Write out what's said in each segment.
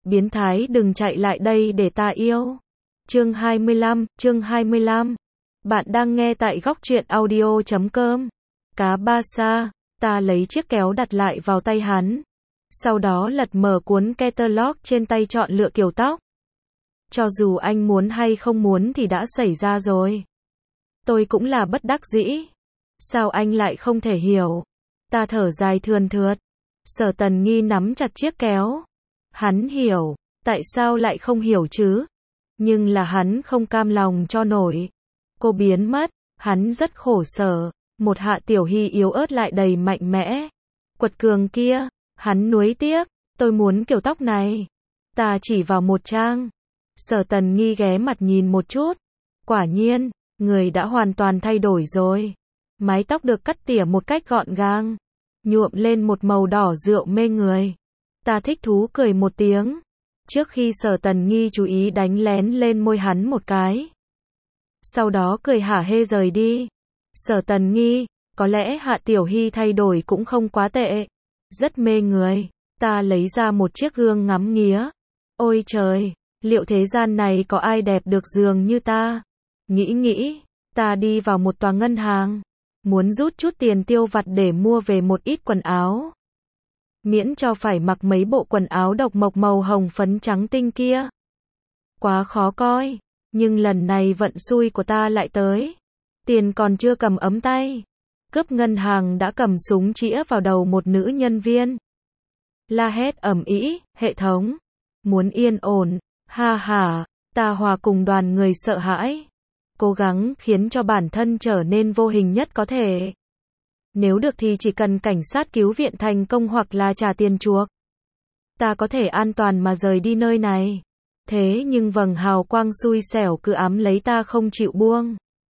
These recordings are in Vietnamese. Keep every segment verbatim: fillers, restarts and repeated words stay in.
Biến thái đừng chạy lại đây để ta yêu. Chương hai mươi lăm, chương hai mươi lăm. Bạn đang nghe tại góc truyện audio chấm com. Cá ba sa, ta lấy chiếc kéo đặt lại vào tay hắn. Sau đó lật mở cuốn catalog trên tay chọn lựa kiểu tóc. Cho dù anh muốn hay không muốn thì đã xảy ra rồi. Tôi cũng là bất đắc dĩ. Sao anh lại không thể hiểu? Ta thở dài thườn thượt. Sở Tần Nghi nắm chặt chiếc kéo. Hắn hiểu, tại sao lại không hiểu chứ? Nhưng là hắn không cam lòng cho nổi. Cô biến mất, hắn rất khổ sở. Một Hạ Tiểu Hy yếu ớt lại đầy mạnh mẽ. Quật cường kia, hắn nuối tiếc, tôi muốn kiểu tóc này. Ta chỉ vào một trang. Sở Tần Nghi ghé mặt nhìn một chút. Quả nhiên, người đã hoàn toàn thay đổi rồi. Mái tóc được cắt tỉa một cách gọn gàng, nhuộm lên một màu đỏ rượu mê người. Ta thích thú cười một tiếng. Trước khi Sở Tần Nghi chú ý đánh lén lên môi hắn một cái. Sau đó cười hả hê rời đi. Sở Tần Nghi, có lẽ Hạ Tiểu Hy thay đổi cũng không quá tệ. Rất mê người. Ta lấy ra một chiếc gương ngắm nghía. Ôi trời, liệu thế gian này có ai đẹp được dường như ta? Nghĩ nghĩ, ta đi vào một tòa ngân hàng. Muốn rút chút tiền tiêu vặt để mua về một ít quần áo. Miễn cho phải mặc mấy bộ quần áo độc mộc màu hồng phấn trắng tinh kia. Quá khó coi. Nhưng lần này vận xui của ta lại tới. Tiền còn chưa cầm ấm tay. Cướp ngân hàng đã cầm súng chĩa vào đầu một nữ nhân viên. La hét ầm ĩ, hệ thống. Muốn yên ổn, ha ha, ta hòa cùng đoàn người sợ hãi. Cố gắng khiến cho bản thân trở nên vô hình nhất có thể. Nếu được thì chỉ cần cảnh sát cứu viện thành công hoặc là trả tiền chuộc. Ta có thể an toàn mà rời đi nơi này. Thế nhưng vầng hào quang xui xẻo cứ ám lấy ta không chịu buông.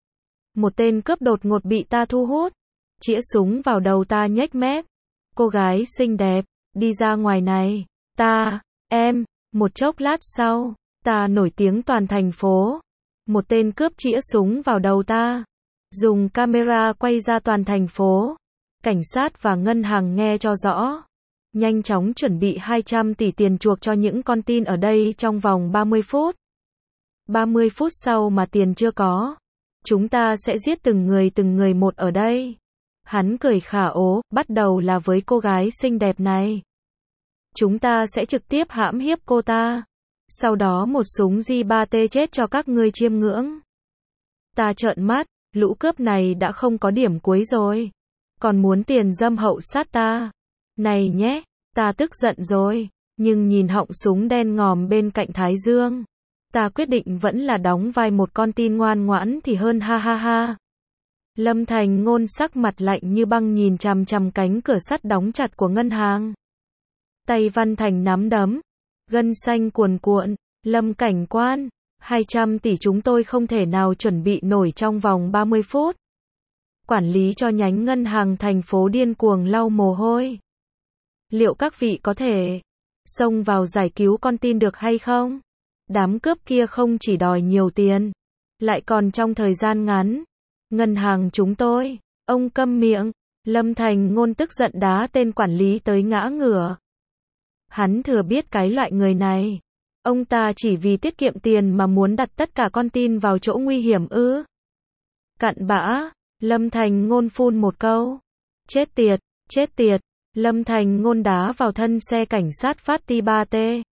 Một tên cướp đột ngột bị ta thu hút. Chĩa súng vào đầu ta nhếch mép. Cô gái xinh đẹp, đi ra ngoài này. Ta, em, một chốc lát sau, ta nổi tiếng toàn thành phố. Một tên cướp chĩa súng vào đầu ta. Dùng camera quay ra toàn thành phố. Cảnh sát và ngân hàng nghe cho rõ. Nhanh chóng chuẩn bị hai trăm tỷ tiền chuộc cho những con tin ở đây trong vòng ba mươi phút. ba mươi phút sau mà tiền chưa có. Chúng ta sẽ giết từng người từng người một ở đây. Hắn cười khả ố, bắt đầu là với cô gái xinh đẹp này. Chúng ta sẽ trực tiếp hãm hiếp cô ta. Sau đó một súng G ba T chết cho các ngươi chiêm ngưỡng. Ta trợn mắt, lũ cướp này đã không có điểm cuối rồi. Còn muốn tiền dâm hậu sát ta. Này nhé, ta tức giận rồi. Nhưng nhìn họng súng đen ngòm bên cạnh Thái Dương. Ta quyết định vẫn là đóng vai một con tin ngoan ngoãn thì hơn ha ha ha. Lâm Thành Ngôn sắc mặt lạnh như băng nhìn chằm chằm cánh cửa sắt đóng chặt của ngân hàng. Tay Văn Thành nắm đấm. Gân xanh cuồn cuộn. Lâm cảnh quan. hai trăm tỷ chúng tôi không thể nào chuẩn bị nổi trong vòng ba mươi phút. Quản lý cho nhánh ngân hàng thành phố điên cuồng lau mồ hôi. Liệu các vị có thể xông vào giải cứu con tin được hay không? Đám cướp kia không chỉ đòi nhiều tiền, lại còn trong thời gian ngắn. Ngân hàng chúng tôi, ông câm miệng. Lâm Thành Ngôn tức giận đá tên quản lý tới ngã ngửa. Hắn thừa biết cái loại người này. Ông ta chỉ vì tiết kiệm tiền mà muốn đặt tất cả con tin vào chỗ nguy hiểm ư? Cặn bã. Lâm Thành Ngôn phun một câu. Chết tiệt, chết tiệt. Lâm Thành Ngôn đá vào thân xe cảnh sát phát ti ba T.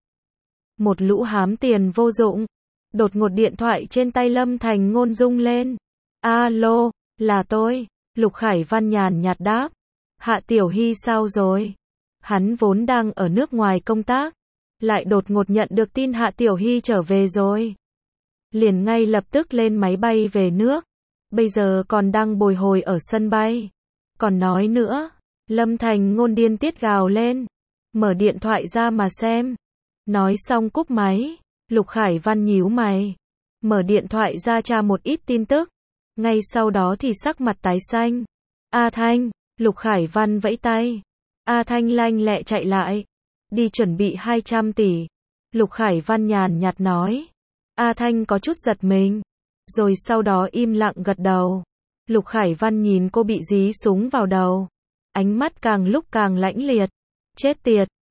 Một lũ hám tiền vô dụng. Đột ngột điện thoại trên tay Lâm Thành Ngôn rung lên. Alo, là tôi. Lục Khải Văn nhàn nhạt đáp. Hạ Tiểu Hy sao rồi? Hắn vốn đang ở nước ngoài công tác. Lại đột ngột nhận được tin Hạ Tiểu Hy trở về rồi. Liền ngay lập tức lên máy bay về nước. Bây giờ còn đang bồi hồi ở sân bay. Còn nói nữa. Lâm Thành Ngôn điên tiết gào lên. Mở điện thoại ra mà xem. Nói xong cúp máy. Lục Khải Văn nhíu mày. Mở điện thoại ra tra một ít tin tức. Ngay sau đó thì sắc mặt tái xanh. A Thanh. Lục Khải Văn vẫy tay. A Thanh lanh lẹ chạy lại. Đi chuẩn bị hai trăm tỷ. Lục Khải Văn nhàn nhạt nói. A Thanh có chút giật mình. Rồi sau đó im lặng gật đầu. Lục Khải Văn nhìn cô bị dí súng vào đầu. Ánh mắt càng lúc càng lãnh liệt. Chết tiệt,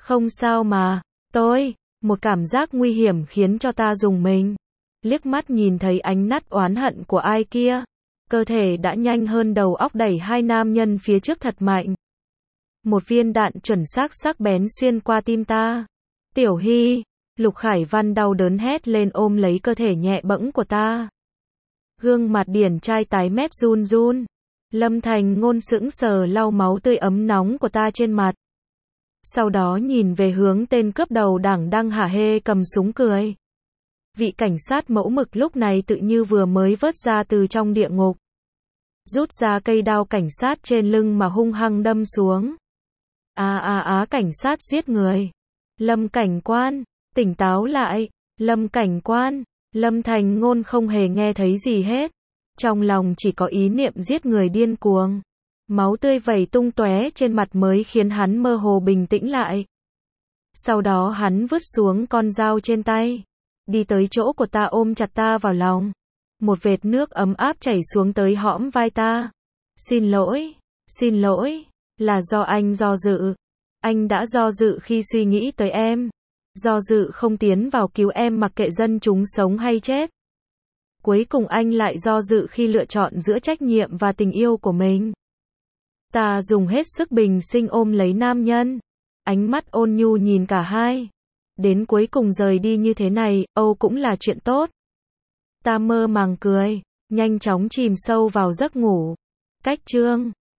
Không sao mà, tôi, một cảm giác nguy hiểm khiến cho ta rùng mình. Liếc mắt nhìn thấy ánh mắt oán hận của ai kia. Cơ thể đã nhanh hơn đầu óc đẩy hai nam nhân phía trước thật mạnh. Một viên đạn chuẩn xác sắc bén xuyên qua tim ta. Tiểu Hy, Lục Khải Văn đau đớn hét lên ôm lấy cơ thể nhẹ bẫng của ta. Gương mặt điển trai tái mét run run. Lâm Thành Ngôn sững sờ lau máu tươi ấm nóng của ta trên mặt. Sau đó nhìn về hướng tên cướp đầu đảng đang hả hê cầm súng cười. Vị cảnh sát mẫu mực lúc này tự như vừa mới vớt ra từ trong địa ngục. Rút ra cây đao cảnh sát trên lưng mà hung hăng đâm xuống. Á á á cảnh sát giết người. Lâm cảnh quan, tỉnh táo lại. Lâm cảnh quan, Lâm Thành Ngôn không hề nghe thấy gì hết. Trong lòng chỉ có ý niệm giết người điên cuồng. Máu tươi vẩy tung tóe trên mặt mới khiến hắn mơ hồ bình tĩnh lại. Sau đó hắn vứt xuống con dao trên tay. Đi tới chỗ của ta ôm chặt ta vào lòng. Một vệt nước ấm áp chảy xuống tới hõm vai ta. Xin lỗi, xin lỗi, là do anh do dự. Anh đã do dự khi suy nghĩ tới em. Do dự không tiến vào cứu em mặc kệ dân chúng sống hay chết. Cuối cùng anh lại do dự khi lựa chọn giữa trách nhiệm và tình yêu của mình. Ta dùng hết sức bình sinh ôm lấy nam nhân. Ánh mắt ôn nhu nhìn cả hai. Đến cuối cùng rời đi như thế này, Âu cũng là chuyện tốt. Ta mơ màng cười, nhanh chóng chìm sâu vào giấc ngủ. Cách chương